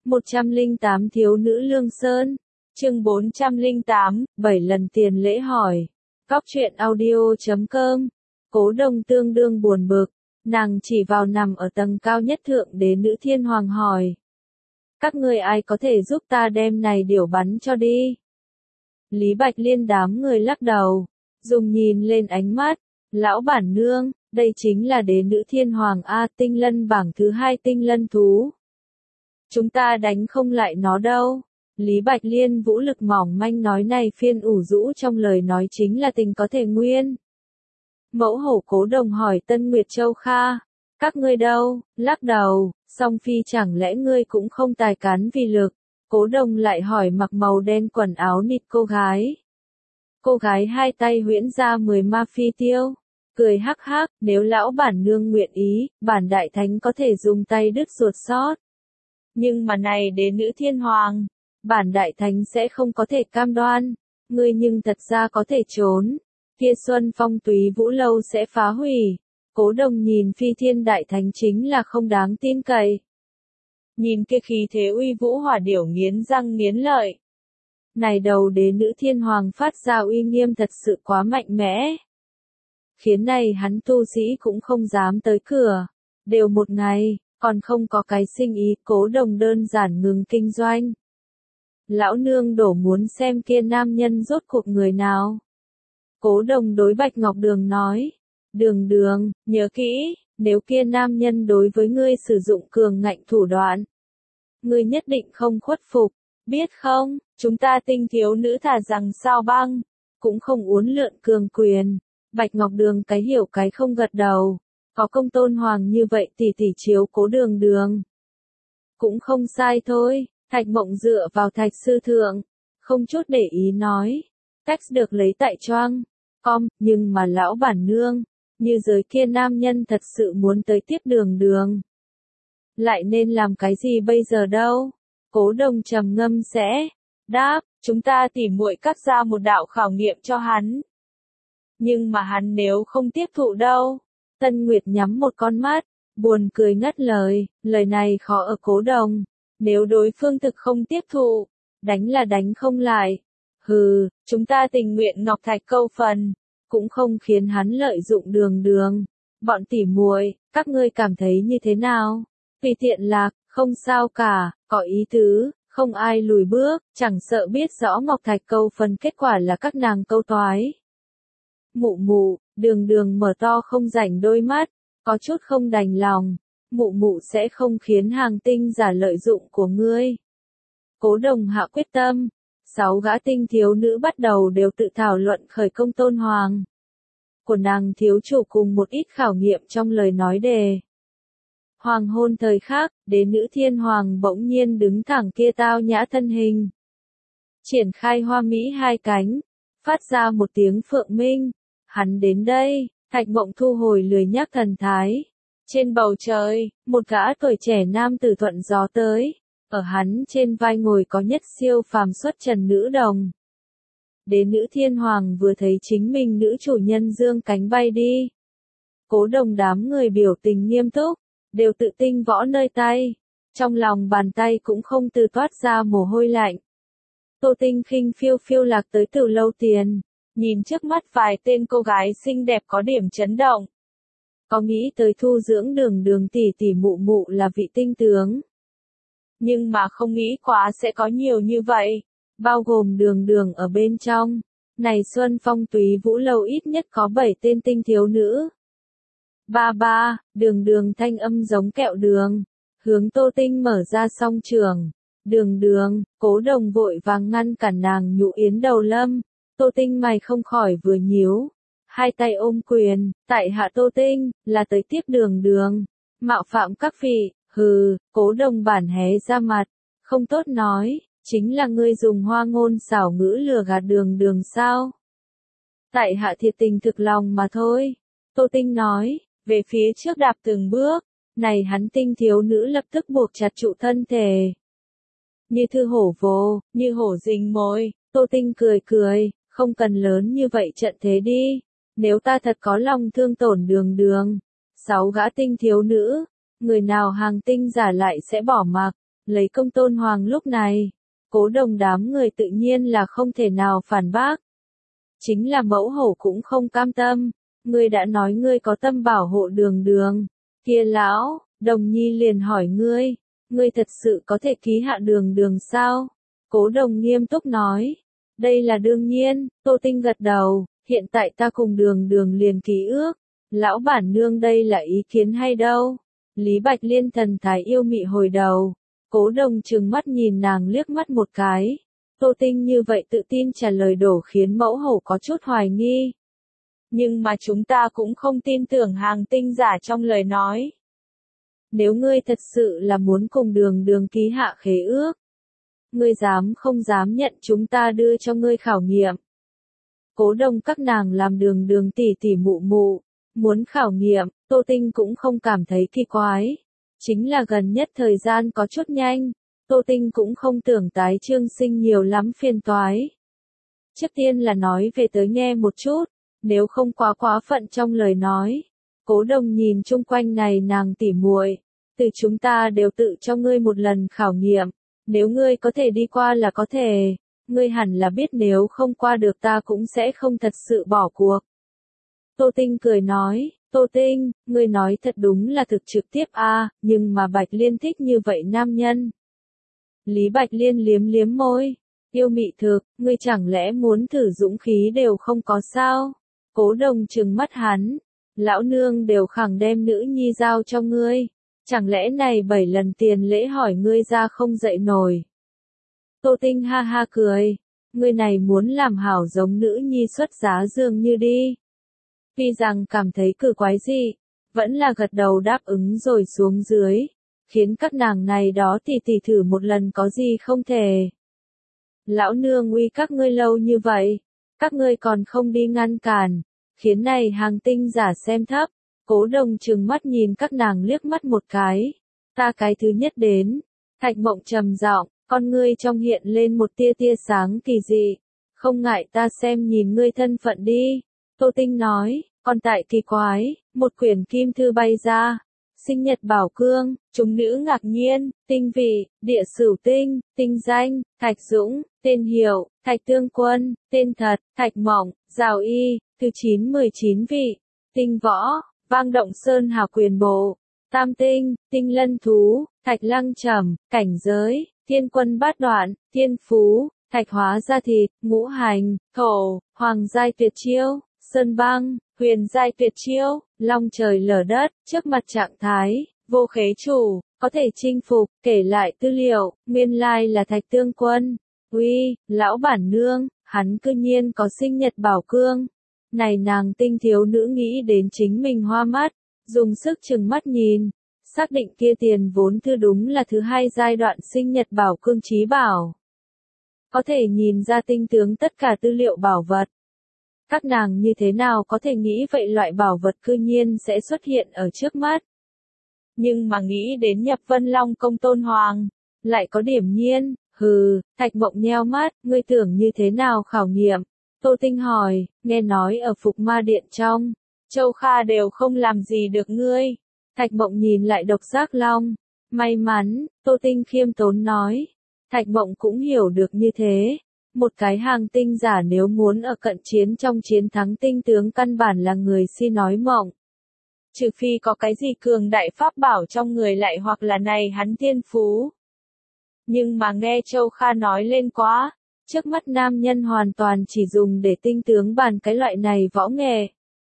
108 thiếu nữ Lương Sơn. Chương 408, 7 lần tiền lễ hỏi. Góc truyện audio.com. Cố Đồng tương đương buồn bực, nàng chỉ vào nằm ở tầng cao nhất thượng đế nữ thiên hoàng hỏi. Các ngươi ai có thể giúp ta đem này điểu bắn cho đi? Lý Bạch Liên đám người lắc đầu, dùng nhìn lên ánh mắt, lão bản nương, đây chính là đế nữ thiên hoàng A, tinh lân bảng thứ 2 tinh lân thú. Chúng ta đánh không lại nó đâu. Lý Bạch Liên vũ lực mỏng manh nói này phiên ủ rũ trong lời nói chính là tình có thể nguyên. Mẫu hổ Cố Đồng hỏi Tân Nguyệt Châu Kha, các ngươi đâu? Lắc đầu, song phi chẳng lẽ ngươi cũng không tài cán vì lực? Cố Đồng lại hỏi mặc màu đen quần áo nịt cô gái. Cô gái hai tay huyễn ra 10 ma phi tiêu, cười hắc hắc, nếu lão bản nương nguyện ý, bản đại thánh có thể dùng tay đứt ruột sót. Nhưng mà này đến nữ thiên hoàng, bản đại thánh sẽ không có thể cam đoan, ngươi nhưng thật ra có thể trốn, kia Xuân Phong Túy Vũ Lâu sẽ phá hủy. Cố Đồng nhìn phi thiên đại thánh chính là không đáng tin cậy. Nhìn kia khí thế uy vũ hỏa điểu nghiến răng nghiến lợi. Này đầu đế nữ thiên hoàng phát ra uy nghiêm thật sự quá mạnh mẽ. Khiến này hắn tu sĩ cũng không dám tới cửa. Đều một ngày, còn không có cái sinh ý. Cố Đồng đơn giản ngừng kinh doanh. Lão nương đổ muốn xem kia nam nhân rốt cuộc người nào. Cố Đồng đối Bạch Ngọc Đường nói. Đường đường, nhớ kỹ, nếu kia nam nhân đối với ngươi sử dụng cường ngạnh thủ đoạn, ngươi nhất định không khuất phục, biết không? Chúng ta tinh thiếu nữ thà rằng sao băng, cũng không uốn lượn cường quyền. Bạch Ngọc Đường cái hiểu cái không gật đầu, có công tôn hoàng như vậy tỷ tỷ chiếu cố đường đường. Cũng không sai thôi, Thạch Mộng dựa vào Thạch sư thượng, không chút để ý nói, cách được lấy tại choang, nhưng mà lão bản nương, như giới kia nam nhân thật sự muốn tới tiếp đường đường. Lại nên làm cái gì bây giờ đâu? Cố Đồng trầm ngâm sẽ đáp, chúng ta tìm muội cắt ra một đạo khảo nghiệm cho hắn. Nhưng mà hắn nếu không tiếp thụ đâu? Tân Nguyệt nhắm một con mắt, buồn cười ngắt lời, lời này khó ở Cố Đồng. Nếu đối phương thực không tiếp thụ, đánh là đánh không lại. Hừ, chúng ta tình nguyện ngọc thạch câu phần, cũng không khiến hắn lợi dụng đường đường. Bọn tỉ muội, các ngươi cảm thấy như thế nào? Vì tiện lạc, không sao cả, có ý tứ, không ai lùi bước, chẳng sợ biết rõ ngọc thạch câu phần kết quả là các nàng câu toái. Mụ mụ, đường đường mở to không rảnh đôi mắt, có chút không đành lòng. Mụ mụ sẽ không khiến hàng tinh giả lợi dụng của ngươi. Cố Đồng hạ quyết tâm. 6 gã tinh thiếu nữ bắt đầu đều tự thảo luận khởi công tôn hoàng. Của nàng thiếu chủ cùng một ít khảo nghiệm trong lời nói đề. Hoàng hôn thời khắc, đế nữ thiên hoàng bỗng nhiên đứng thẳng kia tao nhã thân hình. Triển khai hoa mỹ hai cánh, phát ra một tiếng phượng minh. Hắn đến đây, Thạch Mộng thu hồi lười nhác thần thái. Trên bầu trời, một gã tuổi trẻ nam tử thuận gió tới. Ở hắn trên vai ngồi có nhất siêu phàm xuất trần nữ đồng. Đế nữ thiên hoàng vừa thấy chính mình nữ chủ nhân dương cánh bay đi. Cố Đồng đám người biểu tình nghiêm túc, đều tự tinh võ nơi tay. Trong lòng bàn tay cũng không từ toát ra mồ hôi lạnh. Tô Tinh khinh phiêu phiêu lạc tới từ lâu tiền, nhìn trước mắt vài tên cô gái xinh đẹp có điểm chấn động. Có nghĩ tới thu dưỡng đường đường tỷ tỷ mụ mụ là vị tinh tướng. Nhưng mà không nghĩ quá sẽ có nhiều như vậy, bao gồm đường đường ở bên trong. Này Xuân Phong Túy Vũ Lâu ít nhất có 7 tên tinh thiếu nữ. Ba, đường đường thanh âm giống kẹo đường, hướng Tô Tinh mở ra song trường. Đường đường, Cố Đồng vội vàng ngăn cản nàng nhũ yến đầu lâm. Tô Tinh mày không khỏi vừa nhíu, hai tay ôm quyền, tại hạ Tô Tinh, là tới tiếp đường đường. Mạo phạm các vị. Hừ, Cố Đồng bản hé ra mặt, không tốt nói, chính là ngươi dùng hoa ngôn xảo ngữ lừa gạt đường đường sao? Tại hạ thiệt tình thực lòng mà thôi. Tô Tinh nói, về phía trước đạp từng bước, này hắn tinh thiếu nữ lập tức buộc chặt trụ thân thể. Như thư hổ vồ, như hổ rình mồi, Tô Tinh cười cười, không cần lớn như vậy trận thế đi, nếu ta thật có lòng thương tổn đường đường. 6 gã tinh thiếu nữ. Người nào hàng tinh giả lại sẽ bỏ mặc, lấy công tôn hoàng lúc này, Cố Đồng đám người tự nhiên là không thể nào phản bác. Chính là mẫu hậu cũng không cam tâm, ngươi đã nói ngươi có tâm bảo hộ Đường Đường, kia lão, Đồng Nhi liền hỏi ngươi thật sự có thể ký hạ Đường Đường sao? Cố Đồng nghiêm túc nói, đây là đương nhiên. Tô Tinh gật đầu, hiện tại ta cùng Đường Đường liền ký ước, lão bản nương đây là ý kiến hay đâu? Lý Bạch Liên thần thái yêu mị hồi đầu, Cố Đồng trừng mắt nhìn nàng liếc mắt một cái. Tô Tinh như vậy tự tin trả lời đổ khiến mẫu hậu có chút hoài nghi. Nhưng mà chúng ta cũng không tin tưởng hàng tinh giả trong lời nói. Nếu ngươi thật sự là muốn cùng Đường Đường ký hạ khế ước, ngươi dám không dám nhận chúng ta đưa cho ngươi khảo nghiệm. Cố Đồng các nàng làm Đường Đường tỉ tỉ mụ mụ, muốn khảo nghiệm, Tô Tinh cũng không cảm thấy kỳ quái. Chính là gần nhất thời gian có chút nhanh, Tô Tinh cũng không tưởng tái trương sinh nhiều lắm phiền toái. Trước tiên là nói về tới nghe một chút, nếu không quá phận trong lời nói. Cố Đồng nhìn chung quanh này nàng tỉ muội, từ chúng ta đều tự cho ngươi một lần khảo nghiệm, nếu ngươi có thể đi qua là có thể, ngươi hẳn là biết nếu không qua được ta cũng sẽ không thật sự bỏ cuộc. Tô Tinh cười nói, Tô Tinh, ngươi nói thật đúng là thực trực tiếp a, nhưng mà Bạch Liên thích như vậy nam nhân. Lý Bạch Liên liếm liếm môi, yêu mị thực, ngươi chẳng lẽ muốn thử dũng khí đều không có sao? Cố Đồng trừng mắt hắn, lão nương đều khẳng đem nữ nhi giao cho ngươi, chẳng lẽ này 7 lần tiền lễ hỏi ngươi ra không dậy nổi. Tô Tinh ha ha cười, ngươi này muốn làm hảo giống nữ nhi xuất giá dường như đi. Tuy rằng cảm thấy cử quái gì, vẫn là gật đầu đáp ứng rồi xuống dưới, khiến các nàng này đó tỉ thử một lần có gì không thể. Lão nương uy các ngươi lâu như vậy, các ngươi còn không đi ngăn cản, khiến này hàng tinh giả xem thấp. Cố Đồng trừng mắt nhìn các nàng liếc mắt một cái, ta cái thứ nhất đến. Thạch Mộng trầm giọng, con ngươi trong hiện lên một tia sáng kỳ dị, không ngại ta xem nhìn ngươi thân phận đi. Tô Tinh nói, còn tại kỳ quái, một quyển kim thư bay ra, sinh nhật bảo cương, chúng nữ ngạc nhiên, tinh vị, địa sửu tinh, tinh danh, Thạch Dũng, tên hiệu, Thạch Tương Quân, tên thật, Thạch Mộng, Giào Y, thứ 9-19 vị, tinh võ, vang động sơn hà quyền bộ, tam tinh, tinh lân thú, Thạch Lăng Trầm, cảnh giới, thiên quân bát đoạn, thiên phú, Thạch hóa ra thịt, ngũ hành, thổ, hoàng giai tuyệt chiêu, sơn băng, huyền giai tuyệt chiêu, long trời lở đất, trước mặt trạng thái, vô khế chủ, có thể chinh phục, kể lại tư liệu, nguyên lai là Thạch Tương Quân. Uy, lão bản nương, hắn cư nhiên có sinh nhật bảo cương. Này nàng tinh thiếu nữ nghĩ đến chính mình hoa mắt, dùng sức trừng mắt nhìn, xác định kia tiền vốn thư đúng là thứ 2 giai đoạn sinh nhật bảo cương chí bảo. Có thể nhìn ra tinh tướng tất cả tư liệu bảo vật. Các nàng như thế nào có thể nghĩ vậy loại bảo vật cư nhiên sẽ xuất hiện ở trước mắt. Nhưng mà nghĩ đến nhập Vân Long công tôn hoàng, lại có điểm nhiên, hừ, Thạch Mộng nheo mắt, ngươi tưởng như thế nào khảo nghiệm. Tô Tinh hỏi, nghe nói ở Phục Ma Điện trong, Châu Kha đều không làm gì được ngươi. Thạch Mộng nhìn lại Độc Giác Long, may mắn, Tô Tinh khiêm tốn nói. Thạch Mộng cũng hiểu được như thế. Một cái hàng tinh giả nếu muốn ở cận chiến trong chiến thắng tinh tướng căn bản là người si nói mộng. Trừ phi có cái gì cường đại pháp bảo trong người lại hoặc là này hắn thiên phú. Nhưng mà nghe Châu Kha nói lên quá, trước mắt nam nhân hoàn toàn chỉ dùng để tinh tướng bàn cái loại này võ nghệ.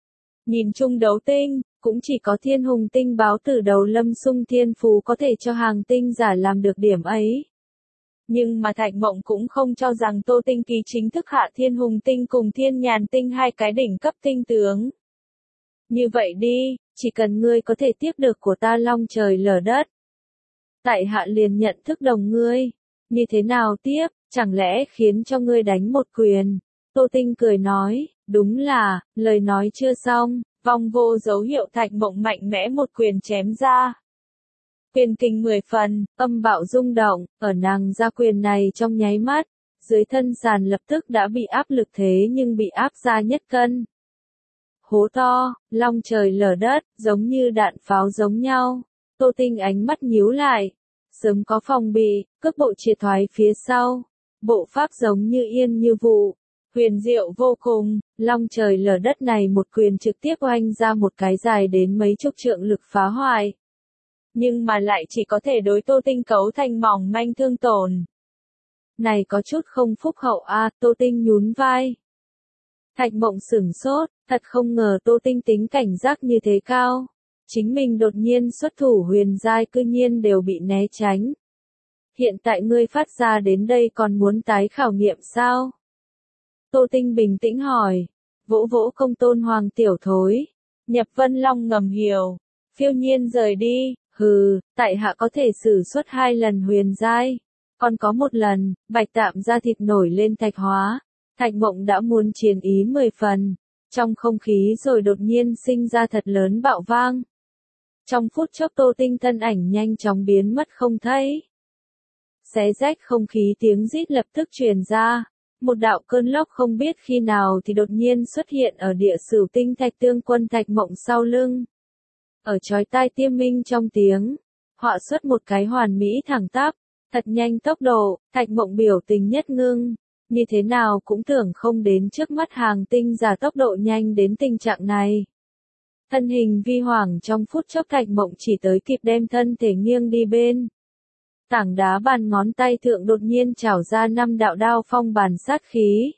Nhìn chung đấu tinh, cũng chỉ có Thiên Hùng Tinh báo tử đầu Lâm Sung thiên phú có thể cho hàng tinh giả làm được điểm ấy. Nhưng mà Thạch Mộng cũng không cho rằng Tô Tinh ký chính thức hạ Thiên Hùng Tinh cùng Thiên Nhàn Tinh 2 cái đỉnh cấp tinh tướng. Như vậy đi, chỉ cần ngươi có thể tiếp được của ta long trời lở đất. Tại hạ liền nhận thức đồng ngươi. Như thế nào tiếp, chẳng lẽ khiến cho ngươi đánh một quyền? Tô Tinh cười nói, đúng là, lời nói chưa xong, vong vô dấu hiệu Thạch Mộng mạnh mẽ một quyền chém ra. Quyền kinh 10 phần, âm bạo rung động, ở nàng ra quyền này trong nháy mắt, dưới thân sàn lập tức đã bị áp lực thế nhưng bị áp ra nhất cân. Hố to, long trời lở đất, giống như đạn pháo giống nhau. Tô Tinh ánh mắt nhíu lại. Sớm có phòng bị, cước bộ triệt thoái phía sau. Bộ pháp giống như yên như vụ. Huyền diệu vô cùng, long trời lở đất này một quyền trực tiếp oanh ra một cái dài đến mấy chục trượng lực phá hoại. Nhưng mà lại chỉ có thể đối Tô Tinh cấu thành mỏng manh thương tổn. Này có chút không phúc hậu a, Tô Tinh nhún vai. Thạch Mộng sửng sốt, thật không ngờ Tô Tinh tính cảnh giác như thế cao. Chính mình đột nhiên xuất thủ huyền giai cư nhiên đều bị né tránh. Hiện tại ngươi phát ra đến đây còn muốn tái khảo nghiệm sao? Tô Tinh bình tĩnh hỏi. Vỗ vỗ công tôn hoàng tiểu thối. Nhập Vân Long ngầm hiểu. Phiêu nhiên rời đi. Hừ, tại hạ có thể sử xuất 2 lần huyền giai. Còn có một lần, bạch tạm ra thịt nổi lên thạch hóa. Thạch Mộng đã muốn chiến ý 10 phần. Trong không khí rồi đột nhiên sinh ra thật lớn bạo vang. Trong phút chốc Tô Tinh thân ảnh nhanh chóng biến mất không thấy. Xé rách không khí tiếng rít lập tức truyền ra. Một đạo cơn lốc không biết khi nào thì đột nhiên xuất hiện ở địa Sửu Tinh Thạch Tương Quân Thạch Mộng sau lưng. Ở chói tai tiêm minh trong tiếng, họa xuất một cái hoàn mỹ thẳng tắp, thật nhanh tốc độ, Thạch Mộng biểu tình nhất ngưng. Như thế nào cũng tưởng không đến trước mắt hàng tinh giả tốc độ nhanh đến tình trạng này. Thân hình vi hoàng trong phút chốc Thạch Mộng chỉ tới kịp đem thân thể nghiêng đi bên. Tảng đá bàn ngón tay thượng đột nhiên trảo ra 5 đạo đao phong bàn sát khí.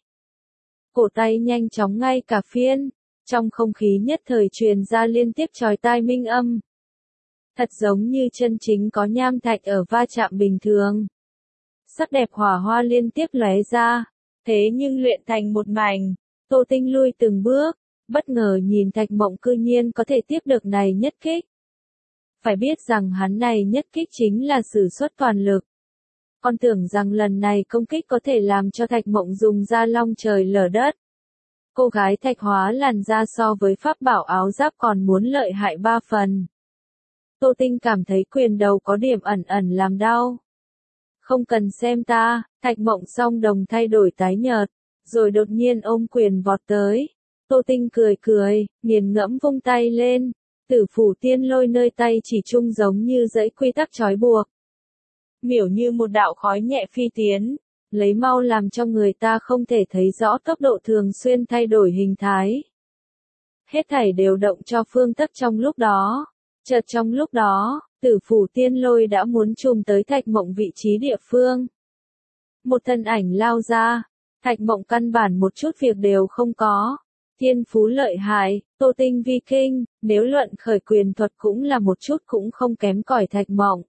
Cổ tay nhanh chóng ngay cả phiên, trong không khí nhất thời truyền ra liên tiếp chói tai minh âm. Thật giống như chân chính có nham thạch ở va chạm bình thường. Sắc đẹp hỏa hoa liên tiếp lóe ra, thế nhưng luyện thành một mảnh, Tô Tinh lui từng bước, bất ngờ nhìn Thạch Mộng cư nhiên có thể tiếp được này nhất kích. Phải biết rằng hắn này nhất kích chính là sử xuất toàn lực. Con tưởng rằng lần này công kích có thể làm cho Thạch Mộng dùng ra long trời lở đất. Cô gái thạch hóa làn da so với pháp bảo áo giáp còn muốn lợi hại 3 phần. Tô Tinh cảm thấy quyền đầu có điểm ẩn ẩn làm đau. Không cần xem ta, Thạch Mộng song đồng thay đổi tái nhợt, rồi đột nhiên ôm quyền vọt tới. Tô Tinh cười cười, nghiền ngẫm vung tay lên. Tử phủ tiên lôi nơi tay chỉ chung giống như dãy quy tắc trói buộc. Miểu như một đạo khói nhẹ phi tiến, lấy mau làm cho người ta không thể thấy rõ tốc độ thường xuyên thay đổi hình thái. Hết thảy đều động cho phương tất trong lúc đó. Chợt trong lúc đó, tử phủ tiên lôi đã muốn chùm tới Thạch Mộng vị trí địa phương. Một thân ảnh lao ra, Thạch Mộng căn bản một chút việc đều không có. Thiên phú lợi hại, Tô Tinh vi kinh, nếu luận khởi quyền thuật cũng là một chút cũng không kém cỏi Thạch Mộng.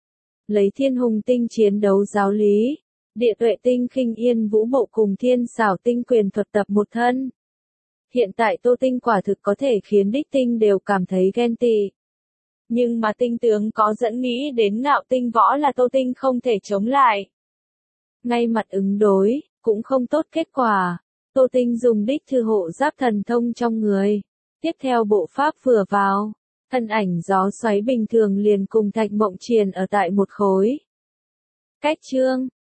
Lấy Thiên Hùng Tinh chiến đấu giáo lý, Địa Tuệ Tinh khinh yên vũ bộ cùng Thiên Xảo Tinh quyền thuật tập một thân. Hiện tại Tô Tinh quả thực có thể khiến đích tinh đều cảm thấy ghen tị. Nhưng mà tinh tướng có dẫn nghĩ đến Ngạo Tinh võ là Tô Tinh không thể chống lại. Ngay mặt ứng đối, cũng không tốt kết quả. Tô Tinh dùng đích thư hộ giáp thần thông trong người. Tiếp theo bộ pháp vừa vào, thân ảnh gió xoáy bình thường liền cùng Thạch Mộng triền ở tại một khối. Cách chương